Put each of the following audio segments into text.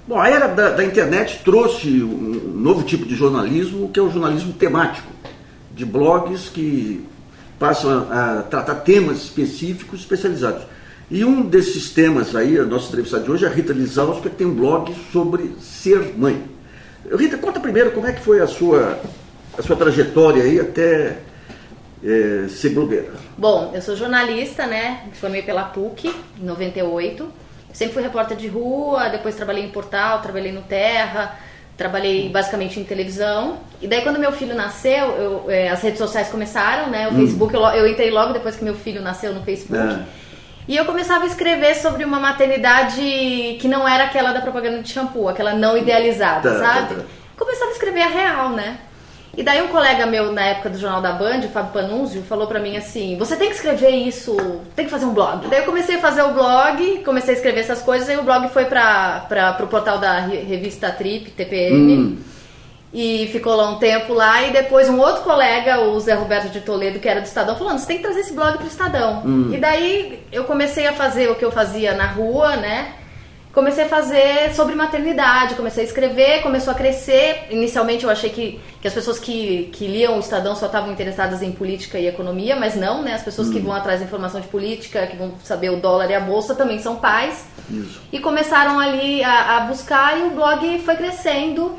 Bom, a era da internet trouxe um novo tipo de jornalismo, que é o jornalismo temático, de blogs que passam a tratar temas específicos, especializados. E um desses temas aí, a nossa entrevistada de hoje, é a Rita Lizauskas, que tem um blog sobre ser mãe. Rita, conta primeiro como é que foi a sua trajetória aí até ser blogueira. Bom, eu sou jornalista, né? Me formei pela PUC em 98. Sempre fui repórter de rua, depois trabalhei em portal, trabalhei no Terra, trabalhei basicamente em televisão. E daí quando meu filho nasceu, as redes sociais começaram, né? O Facebook, eu entrei logo depois que meu filho nasceu no Facebook. E eu começava a escrever sobre uma maternidade que não era aquela da propaganda de shampoo, aquela não idealizada, sabe? Começava a escrever a real, né? E daí um colega meu, na época do Jornal da Band, o Fábio Panunzio, falou pra mim assim, você tem que escrever isso, tem que fazer um blog. Daí eu comecei a fazer o blog, comecei a escrever essas coisas, aí o blog foi pro portal da revista Trip, TPM, e ficou lá um tempo lá, e depois um outro colega, o Zé Roberto de Toledo, que era do Estadão, falou, você tem que trazer esse blog pro Estadão. E daí eu comecei a fazer o que eu fazia na rua, né? Comecei a fazer sobre maternidade, comecei a escrever, começou a crescer. Inicialmente eu achei que as pessoas que liam o Estadão só estavam interessadas em política e economia, mas não, né? As pessoas que vão atrás da informação de política, que vão saber o dólar e a bolsa, também são pais. Isso. E começaram ali a buscar e o blog foi crescendo.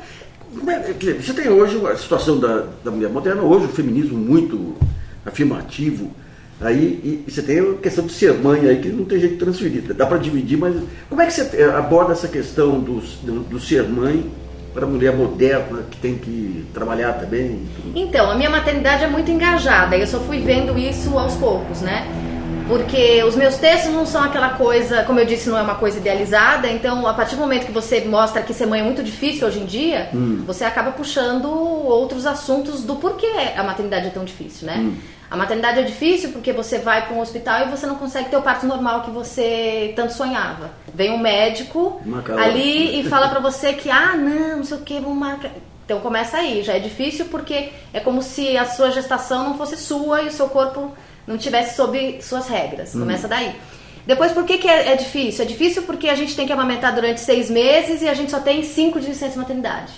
Você tem hoje a situação da mulher moderna, hoje o feminismo muito afirmativo. Aí e você tem a questão de ser mãe aí, que não tem jeito de transferir, dá para dividir, mas como é que você aborda essa questão do ser mãe para a mulher moderna que tem que trabalhar também? Então, a minha maternidade é muito engajada, e eu só fui vendo isso aos poucos, né? Porque os meus textos não são aquela coisa, como eu disse, não é uma coisa idealizada, então a partir do momento que você mostra que ser mãe é muito difícil hoje em dia, você acaba puxando outros assuntos do porquê a maternidade é tão difícil, né? A maternidade é difícil porque você vai para um hospital e você não consegue ter o parto normal que você tanto sonhava. Vem um médico ali e fala para você que, não sei o que, vamos marcar. Então começa aí, já é difícil porque é como se a sua gestação não fosse sua e o seu corpo não tivesse sob suas regras. Começa daí. Depois, por que é difícil? É difícil porque a gente tem que amamentar durante 6 meses e a gente só tem 5 de licença maternidade.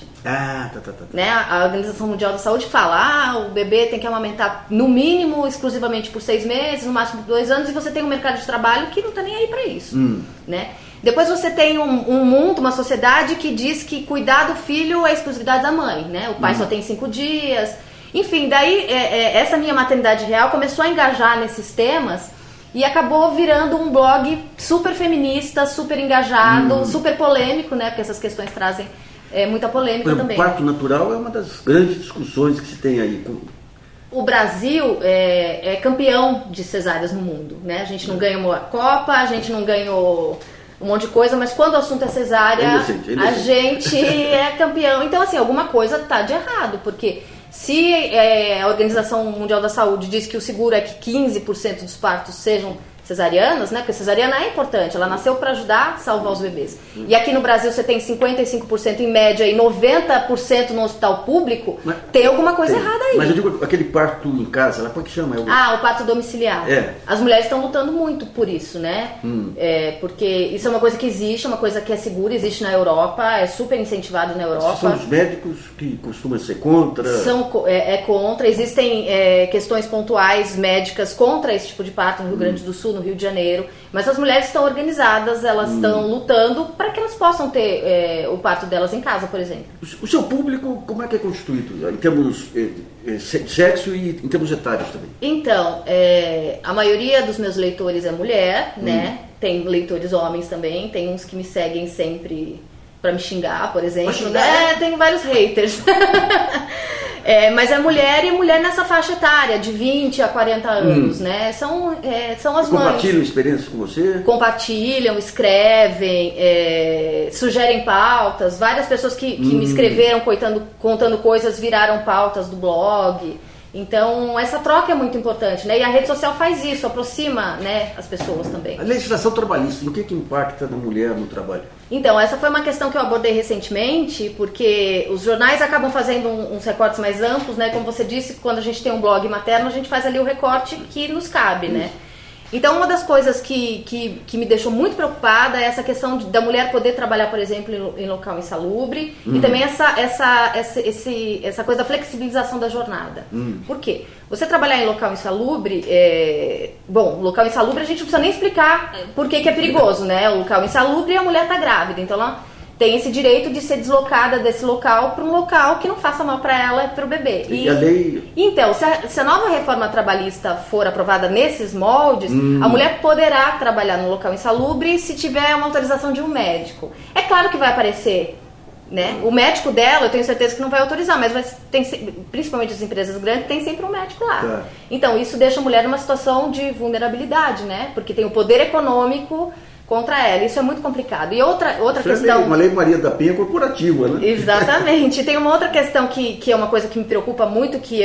Né? A Organização Mundial da Saúde fala, o bebê tem que amamentar no mínimo, exclusivamente por 6 meses, no máximo por 2 anos, e você tem um mercado de trabalho que não está nem aí para isso. Né? Depois você tem um mundo, uma sociedade que diz que cuidar do filho é exclusividade da mãe. Né? O pai só tem 5 dias. Enfim, daí essa minha maternidade real começou a engajar nesses temas e acabou virando um blog super feminista, super engajado, super polêmico, né? Porque essas questões trazem muita polêmica também. O parto natural é uma das grandes discussões que se tem aí. O Brasil é campeão de cesáreas no mundo, né? A gente não ganhou a Copa, a gente não ganhou um monte de coisa, mas quando o assunto é cesárea, a gente é campeão. Então, assim, alguma coisa tá de errado, porque se a Organização Mundial da Saúde diz que o seguro é que 15% dos partos sejam cesarianas, né? Porque cesariana é importante, ela nasceu para ajudar a salvar os bebês. E aqui no Brasil você tem 55% em média e 90% no hospital público, tem alguma coisa errada aí. Mas eu digo, aquele parto em casa, como é que chama? O parto domiciliar. As mulheres estão lutando muito por isso, né? Porque isso é uma coisa que existe, é uma coisa que é segura, existe na Europa, é super incentivado na Europa. São os médicos que costumam ser contra? Contra, existem questões pontuais médicas contra esse tipo de parto no Rio Grande do Sul, no Rio de Janeiro, mas as mulheres estão organizadas, elas estão lutando para que elas possam ter o parto delas em casa, por exemplo. O seu público, como é que é constituído? Em termos de sexo e em termos etários também? Então, a maioria dos meus leitores é mulher, né? Tem leitores homens também, tem uns que me seguem sempre para me xingar, por exemplo, né? Tem vários haters. Mas é mulher, e mulher nessa faixa etária, de 20 a 40 anos, né? São as mães. Compartilham experiências com você? Compartilham, escrevem, sugerem pautas. Várias pessoas que me escreveram contando coisas viraram pautas do blog. Então, essa troca é muito importante, né? E a rede social faz isso, aproxima, né, as pessoas também. A legislação trabalhista, o que impacta na mulher no trabalho? Então, essa foi uma questão que eu abordei recentemente, porque os jornais acabam fazendo uns recortes mais amplos, né? Como você disse, quando a gente tem um blog materno, a gente faz ali o recorte que nos cabe, né? Então, uma das coisas que me deixou muito preocupada é essa questão da mulher poder trabalhar, por exemplo, em local insalubre, e também essa coisa da flexibilização da jornada. Por quê? Você trabalhar em local insalubre, local insalubre a gente não precisa nem explicar por que é perigoso, né? O local insalubre e a mulher está grávida, então ela tem esse direito de ser deslocada desse local para um local que não faça mal para ela e para o bebê. E a lei... Então, se a nova reforma trabalhista for aprovada nesses moldes, a mulher poderá trabalhar no local insalubre se tiver uma autorização de um médico. É claro que vai aparecer, né? O médico dela, eu tenho certeza que não vai autorizar, mas principalmente as empresas grandes, tem sempre um médico lá. Tá. Então, isso deixa a mulher numa situação de vulnerabilidade, né? Porque tem o poder econômico contra ela. Isso é muito complicado. E outra questão... Uma lei Maria da Penha corporativa, né? Exatamente. Tem uma outra questão que é uma coisa que me preocupa muito, que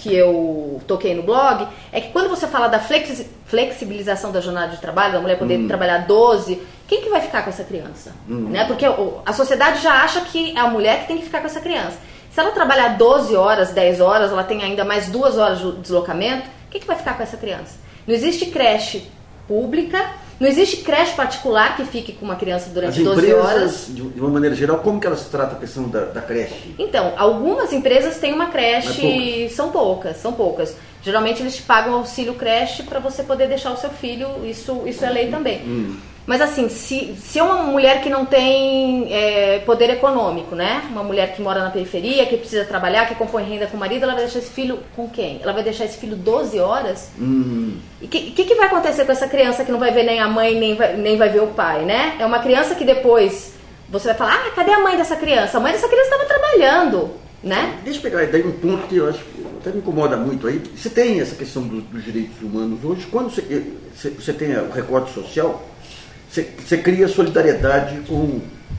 eu toquei no blog, é que quando você fala da flexibilização da jornada de trabalho, da mulher poder trabalhar 12, quem que vai ficar com essa criança? Né? Porque a sociedade já acha que é a mulher que tem que ficar com essa criança. Se ela trabalhar 12 horas, 10 horas, ela tem ainda mais 2 horas de deslocamento, quem que vai ficar com essa criança? Não existe creche pública, não existe creche particular que fique com uma criança durante 12 horas. De uma maneira geral, como que elas tratam a questão da creche? Então, algumas empresas têm uma creche, são poucas. Geralmente eles te pagam auxílio creche para você poder deixar o seu filho, isso é lei também. Mas assim, se é uma mulher que não tem poder econômico, né? Uma mulher que mora na periferia, que precisa trabalhar, que compõe renda com o marido, ela vai deixar esse filho com quem? Ela vai deixar esse filho 12 horas? E o que vai acontecer com essa criança que não vai ver nem a mãe, nem vai ver o pai, né? É uma criança que depois você vai falar, cadê a mãe dessa criança? A mãe dessa criança estava trabalhando, né? Deixa eu pegar daí um ponto que eu acho que até me incomoda muito aí. Você tem essa questão dos direitos humanos hoje, quando você tem o recorte social, você cria solidariedade com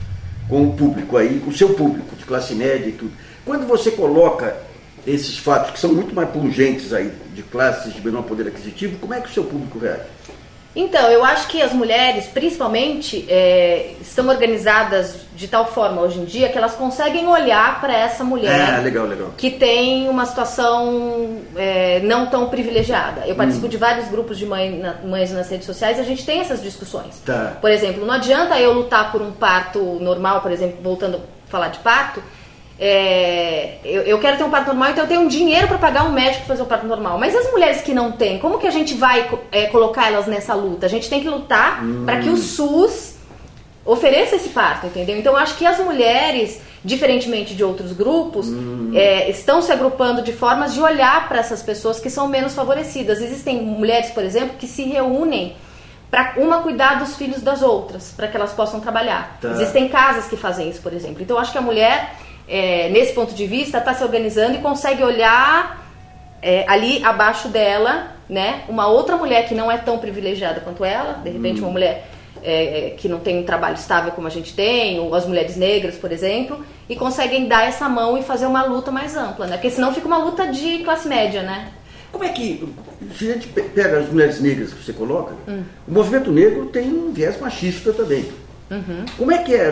o público aí, com o seu público de classe média e tudo. Quando você coloca esses fatos que são muito mais pungentes aí, de classes de menor poder aquisitivo, como é que o seu público reage? Então, eu acho que as mulheres, principalmente, estão organizadas de tal forma hoje em dia que elas conseguem olhar para essa mulher legal. que tem uma situação não tão privilegiada. Eu participo de vários grupos de mães nas redes sociais e a gente tem essas discussões. Tá. Por exemplo, não adianta eu lutar por um parto normal, por exemplo, voltando a falar de parto, eu quero ter um parto normal, então eu tenho um dinheiro para pagar um médico para fazer o parto normal. Mas as mulheres que não têm, como que a gente vai colocar elas nessa luta? A gente tem que lutar para que o SUS ofereça esse parto, entendeu? Então eu acho que as mulheres, diferentemente de outros grupos, estão se agrupando de formas de olhar para essas pessoas que são menos favorecidas. Existem mulheres, por exemplo, que se reúnem para uma cuidar dos filhos das outras, para que elas possam trabalhar. Tá. Existem casas que fazem isso, por exemplo. Então eu acho que a mulher... nesse ponto de vista, está se organizando e consegue olhar ali abaixo dela, né, uma outra mulher que não é tão privilegiada quanto ela, de repente uma mulher que não tem um trabalho estável como a gente tem, ou as mulheres negras, por exemplo, e conseguem dar essa mão e fazer uma luta mais ampla, né, porque senão fica uma luta de classe média, né. Como é que, se a gente pega as mulheres negras que você coloca, o movimento negro tem um viés machista também. Como é que é?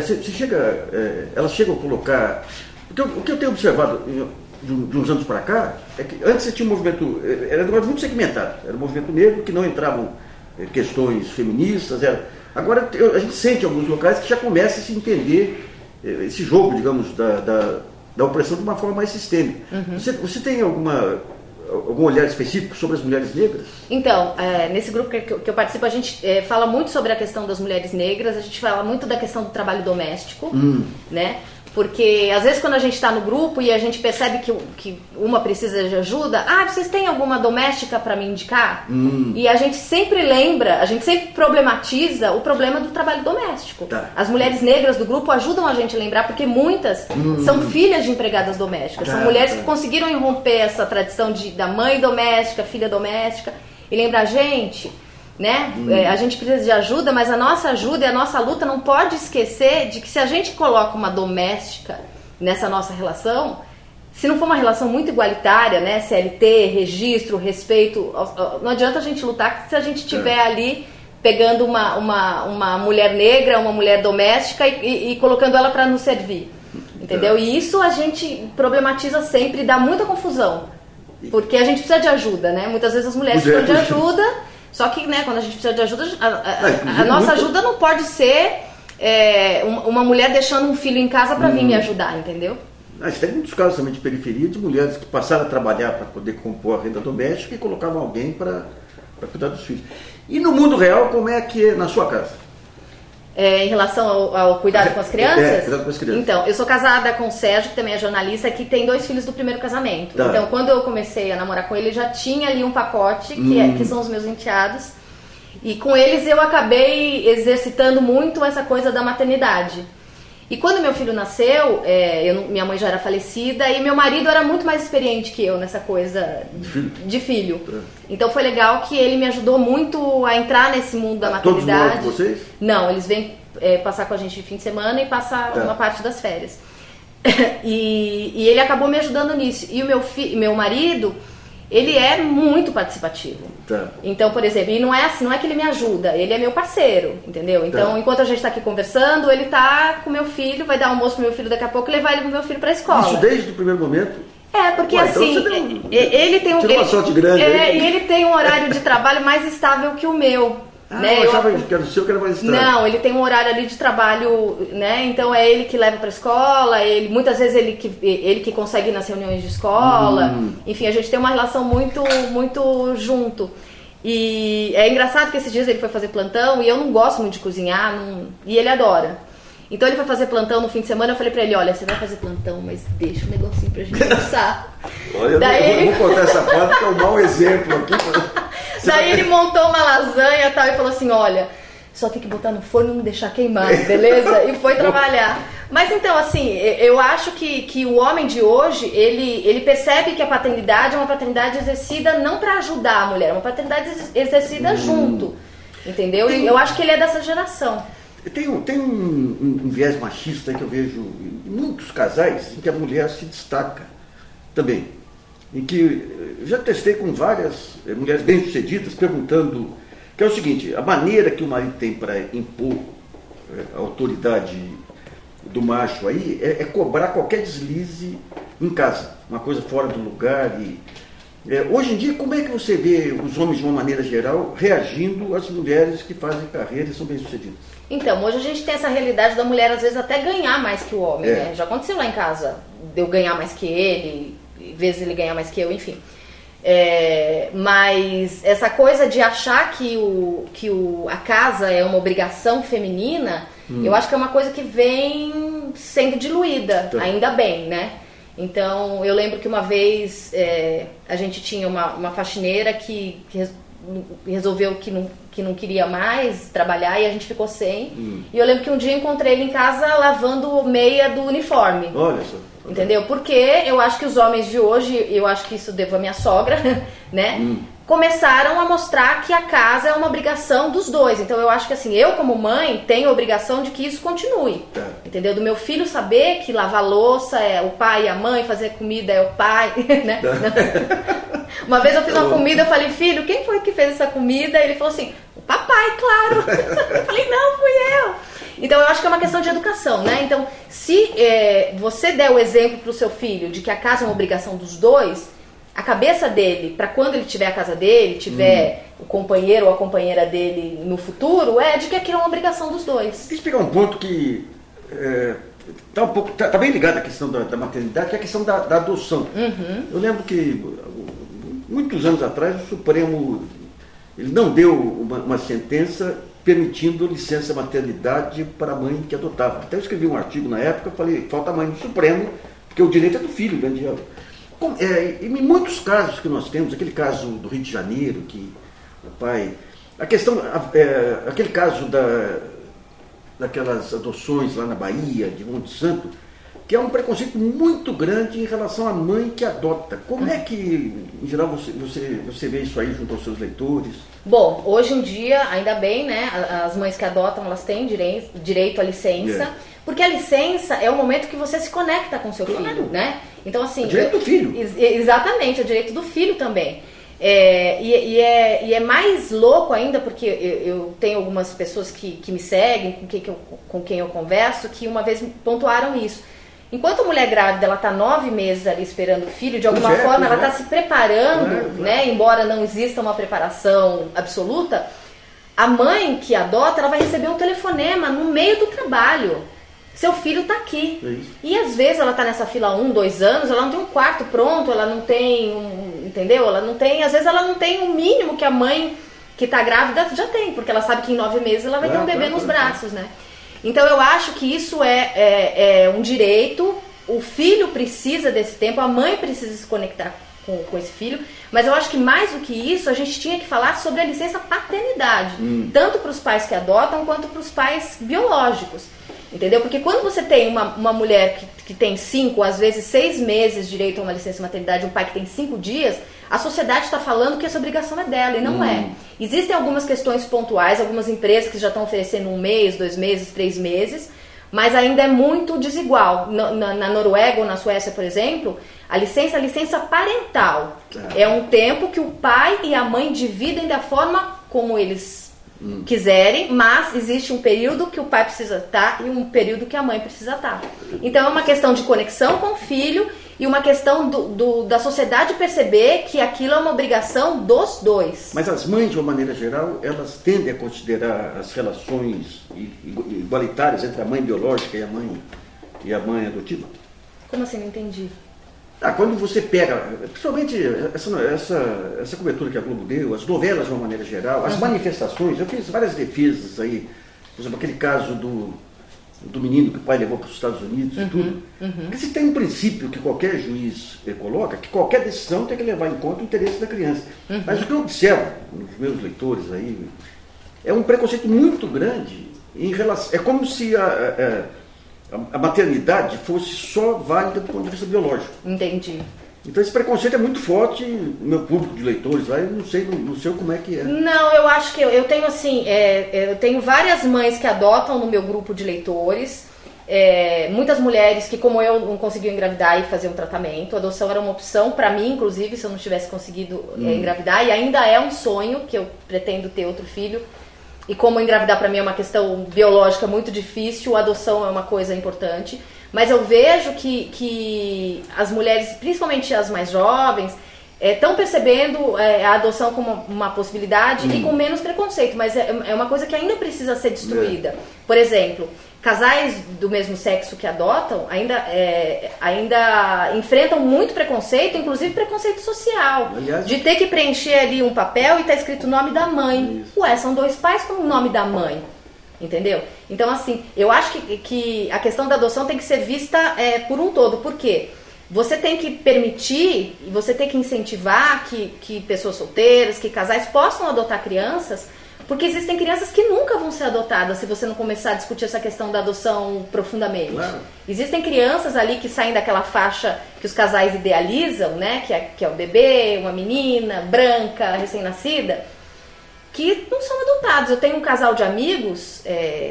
Elas chegam a colocar... Porque o que eu tenho observado de uns anos para cá é que antes você tinha um movimento... Era muito segmentado. Era um movimento negro que não entravam questões feministas. Agora a gente sente em alguns locais que já começa a se entender esse jogo, digamos, da opressão de uma forma mais sistêmica. Você tem algum olhar específico sobre as mulheres negras? Então, nesse grupo que eu participo, a gente fala muito sobre a questão das mulheres negras, a gente fala muito da questão do trabalho doméstico, né? Porque às vezes quando a gente está no grupo e a gente percebe que uma precisa de ajuda, vocês têm alguma doméstica para me indicar? E a gente sempre lembra, a gente sempre problematiza o problema do trabalho doméstico. Tá. As mulheres negras do grupo ajudam a gente a lembrar, porque muitas são filhas de empregadas domésticas, são mulheres que conseguiram irromper essa tradição da mãe doméstica, filha doméstica, e lembrar, gente... né? A gente precisa de ajuda, mas a nossa ajuda e a nossa luta não pode esquecer de que se a gente coloca uma doméstica nessa nossa relação, se não for uma relação muito igualitária, né? CLT, registro, respeito, não adianta a gente lutar se a gente estiver ali pegando uma mulher negra, uma mulher doméstica e colocando ela para nos servir, entendeu? E isso a gente problematiza sempre e dá muita confusão, porque a gente precisa de ajuda, né? Muitas vezes as mulheres precisam de ajuda, Só que, né, quando a gente precisa de ajuda, a nossa ajuda não pode ser uma mulher deixando um filho em casa para vir me ajudar, entendeu? Tem muitos casos também de periferia, de mulheres que passaram a trabalhar para poder compor a renda doméstica e colocavam alguém para cuidar dos filhos. E no mundo real, como é que é na sua casa? Em relação ao cuidado com as crianças? Cuidado com as crianças. Então, eu sou casada com o Sérgio, que também é jornalista, que tem 2 filhos do primeiro casamento. Tá. Então, quando eu comecei a namorar com ele, já tinha ali um pacote, que são os meus enteados. E com eles eu acabei exercitando muito essa coisa da maternidade. E quando meu filho nasceu, minha mãe já era falecida e meu marido era muito mais experiente que eu nessa coisa de filho. Então foi legal que ele me ajudou muito a entrar nesse mundo da maternidade. Todos moram com vocês? Não, eles vêm passar com a gente de fim de semana e passar uma parte das férias. E ele acabou me ajudando nisso. E o meu marido, ele é muito participativo. Tá. Então, por exemplo, e não é assim, não é que ele me ajuda, ele é meu parceiro, entendeu? Então, enquanto a gente está aqui conversando, ele tá com meu filho, vai dar almoço pro meu filho daqui a pouco e levar ele pro meu filho pra escola. Isso desde o primeiro momento? Porque assim, então ele tem uma sorte grande. E ele tem um horário de trabalho mais estável que o meu. Né? Eu achava que era o seu que era mais estável. Não, ele tem um horário ali de trabalho, né? Então é ele que leva para a escola, muitas vezes ele que consegue ir nas reuniões de escola. Enfim, a gente tem uma relação muito, muito junto. E é engraçado que esses dias ele foi fazer plantão e eu não gosto muito de cozinhar, e ele adora. Então ele foi fazer plantão no fim de semana, eu falei pra ele, olha, você vai fazer plantão, mas deixa um negocinho pra gente almoçar. Olha, eu vou contar essa parte que é um mau exemplo aqui. Daí ele montou uma lasanha e tal e falou assim, olha, só tem que botar no forno e não deixar queimar, beleza? E foi trabalhar. Mas então, assim, eu acho que o homem de hoje, ele percebe que a paternidade é uma paternidade exercida não pra ajudar a mulher, é uma paternidade exercida junto, entendeu? Eu acho que ele é dessa geração. Tem um viés machista que eu vejo em muitos casais em que a mulher se destaca também. Em que eu já testei com várias mulheres bem-sucedidas perguntando, que é o seguinte, a maneira que o marido tem para impor a autoridade do macho aí é cobrar qualquer deslize em casa, uma coisa fora do lugar. Hoje em dia, como é que você vê os homens, de uma maneira geral, reagindo às mulheres que fazem carreira e são bem-sucedidas? Então, hoje a gente tem essa realidade da mulher, às vezes, até ganhar mais que o homem, né? Já aconteceu lá em casa, de eu ganhar mais que ele, às vezes ele ganhar mais que eu, enfim. Mas essa coisa de achar que a casa é uma obrigação feminina, eu acho que é uma coisa que vem sendo diluída, ainda bem, né? Então, eu lembro que uma vez a gente tinha uma faxineira que resolveu que não queria mais trabalhar e a gente ficou sem. E eu lembro que um dia eu encontrei ele em casa lavando meia do uniforme. Olha só. Entendeu? Porque eu acho que os homens de hoje, eu acho que isso devo à minha sogra, né? Começaram a mostrar que a casa é uma obrigação dos dois. Então eu acho que assim, eu como mãe tenho a obrigação de que isso continue. Entendeu? Do meu filho saber que lavar louça é o pai e a mãe, fazer comida é o pai, né? Uma vez eu fiz uma comida, eu falei, filho, quem foi que fez essa comida? Ele falou assim, o papai, claro. Eu falei, não, fui eu. Então eu acho que é uma questão de educação, né? Então, se você der o exemplo pro seu filho de que a casa é uma obrigação dos dois, a cabeça dele, para quando ele tiver a casa dele, tiver o companheiro ou a companheira dele no futuro, é de que aquilo é uma obrigação dos dois. Deixa eu pegar um ponto que tá bem ligado à questão da maternidade, que é a questão da adoção. Eu lembro que muitos anos atrás o Supremo ele não deu uma sentença permitindo licença maternidade para a mãe que adotava. Até eu escrevi um artigo na época, falei, falta a mãe no Supremo, porque o direito é do filho, grande ela. Em muitos casos que nós temos, aquele caso do Rio de Janeiro, que o pai... aquele caso daquelas adoções lá na Bahia, de Monte Santo, que é um preconceito muito grande em relação à mãe que adota. Como é que, em geral, você vê isso aí junto aos seus leitores? Bom, hoje em dia, ainda bem, né, as mães que adotam, elas têm direito à licença, porque a licença é o momento que você se conecta com seu filho, né? Então, assim... É direito do filho. Exatamente, é o direito do filho também. E é mais louco ainda, porque eu tenho algumas pessoas que me seguem, com quem eu converso, que uma vez pontuaram isso. Enquanto a mulher grávida, ela está 9 meses ali esperando o filho, de alguma forma ela está se preparando, né? Embora não exista uma preparação absoluta, a mãe que adota, ela vai receber um telefonema no meio do trabalho. Seu filho está aqui. E às vezes ela está nessa fila há 1, 2 anos, ela não tem um quarto pronto, ela não tem, entendeu? Ela não tem, às vezes ela não tem o mínimo que a mãe que está grávida já tem, porque ela sabe que em 9 meses ela vai ter um bebê nos braços, né? Então eu acho que isso é um direito, o filho precisa desse tempo, a mãe precisa se conectar com esse filho, mas eu acho que mais do que isso, a gente tinha que falar sobre a licença paternidade, tanto para os pais que adotam quanto para os pais biológicos. Entendeu? Porque quando você tem uma mulher que tem 5, às vezes 6 meses direito a uma licença maternidade, um pai que tem 5 dias, a sociedade está falando que essa obrigação é dela, e não é. Existem algumas questões pontuais, algumas empresas que já estão oferecendo 1 mês, 2 meses, 3 meses, mas ainda é muito desigual. Na Noruega ou na Suécia, por exemplo, a licença parental é um tempo que o pai e a mãe dividem da forma como eles quiserem, mas existe um período que o pai precisa estar e um período que a mãe precisa estar. Então é uma questão de conexão com o filho e uma questão da sociedade perceber que aquilo é uma obrigação dos dois. Mas as mães, de uma maneira geral, elas tendem a considerar as relações igualitárias entre a mãe biológica e a mãe adotiva? Como assim? Não entendi. Quando você pega, principalmente essa cobertura que a Globo deu, as novelas de uma maneira geral, as manifestações, eu fiz várias defesas aí, por exemplo, aquele caso do menino que o pai levou para os Estados Unidos e tudo. Porque se tem um princípio que qualquer juiz coloca, que qualquer decisão tem que levar em conta o interesse da criança. Mas o que eu observo nos meus leitores aí, é um preconceito muito grande em relação, é como se a maternidade fosse só válida do ponto de vista biológico. Entendi. Então esse preconceito é muito forte no meu público de leitores lá, eu não sei como é que é. Não, eu acho que eu tenho assim, eu tenho várias mães que adotam no meu grupo de leitores, muitas mulheres que, como eu, não conseguiam engravidar e fazer um tratamento. A adoção era uma opção para mim, inclusive, se eu não tivesse conseguido engravidar, e ainda é um sonho que eu pretendo ter outro filho. E como engravidar para mim é uma questão biológica muito difícil, a adoção é uma coisa importante. Mas eu vejo que as mulheres, principalmente as mais jovens, estão percebendo a adoção como uma possibilidade e com menos preconceito. Mas é uma coisa que ainda precisa ser destruída. Por exemplo, casais do mesmo sexo que adotam ainda enfrentam muito preconceito, inclusive preconceito social. Aliás, de ter que preencher ali um papel e tá escrito o nome da mãe. Isso. Ué, são 2 pais com o nome da mãe. Entendeu? Então, assim, eu acho que a questão da adoção tem que ser vista por um todo. Por quê? Você tem que permitir e você tem que incentivar que pessoas solteiras, que casais possam adotar crianças, porque existem crianças que nunca vão ser adotadas se você não começar a discutir essa questão da adoção profundamente. Claro. Existem crianças ali que saem daquela faixa que os casais idealizam, né? Que é o bebê, uma menina branca, recém-nascida, que não são adotados. Eu tenho um casal de amigos,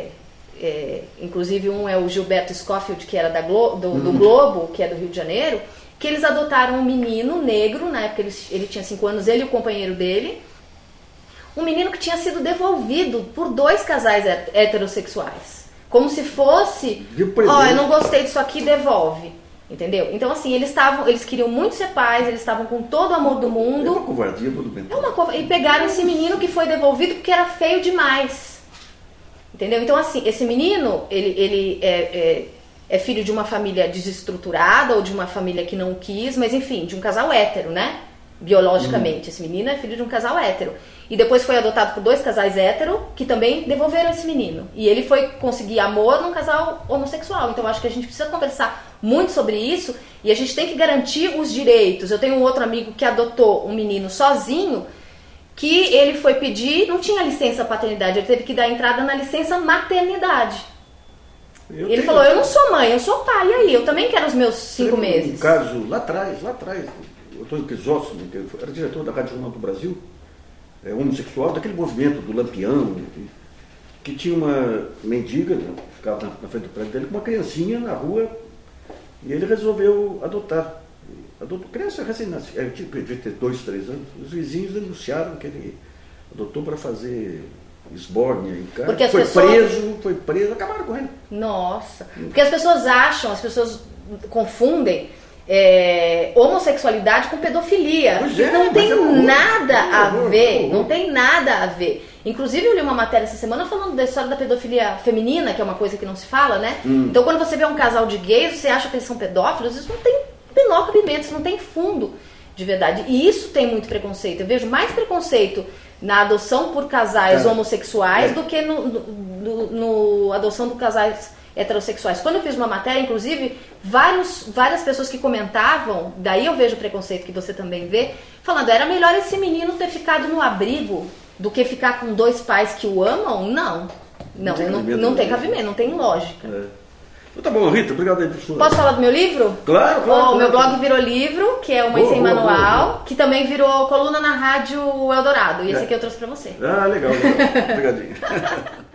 inclusive um é o Gilberto Scofield, que era do Globo, que é do Rio de Janeiro, que eles adotaram um menino negro, na época ele tinha 5 anos, ele e o companheiro dele, um menino que tinha sido devolvido por 2 casais heterossexuais. Como se fosse, eu não gostei disso aqui, devolve. Entendeu? Então, assim, eles queriam muito ser pais, eles estavam com todo o amor do mundo. É uma covardia, tudo bem. E pegaram esse menino que foi devolvido porque era feio demais. Entendeu? Então, assim, esse menino, ele é filho de uma família desestruturada ou de uma família que não quis, mas enfim, de um casal hétero, né? Biologicamente. Esse menino é filho de um casal hétero. E depois foi adotado por 2 casais hétero que também devolveram esse menino. E ele foi conseguir amor num casal homossexual. Então acho que a gente precisa conversar muito sobre isso e a gente tem que garantir os direitos. Eu tenho um outro amigo que adotou um menino sozinho, que ele foi pedir, não tinha licença paternidade, ele teve que dar entrada na licença maternidade. Ele falou, eu não sou mãe, eu sou pai, e aí? Eu também quero os meus 5 meses. Um caso lá atrás, o Antônio Crisóstomo, que era diretor da Rádio Jornal do Brasil, homossexual, daquele movimento do Lampião, que tinha uma mendiga, ficava na frente do prédio dele, com uma criancinha na rua, e ele resolveu adotar. Adotou criança recém-nascida, devia ter 2, 3 anos. Os vizinhos denunciaram que ele adotou para fazer esbórnia em casa. Foi preso, acabaram com ele. Nossa, porque as pessoas acham, confundem homossexualidade com pedofilia. Não tem nada a ver, não tem nada a ver. Inclusive eu li uma matéria essa semana falando da história da pedofilia feminina, que é uma coisa que não se fala, né? Então quando você vê um casal de gays, você acha que eles são pedófilos, isso não tem menor cabimento, isso não tem fundo de verdade. E isso tem muito preconceito. Eu vejo mais preconceito na adoção por casais homossexuais do que no adoção por casais heterossexuais. Quando eu fiz uma matéria, inclusive, várias pessoas que comentavam, daí eu vejo o preconceito que você também vê, falando, era melhor esse menino ter ficado no abrigo do que ficar com 2 pais que o amam? Não tem cabimento, não tem lógica. Então tá bom, Rita, obrigado aí por sua... Posso falar do meu livro? Claro. O meu blog virou livro, que é o Mãe Sem Manual, que também virou coluna na Rádio Eldorado. E esse aqui eu trouxe pra você. Legal. Obrigadinho.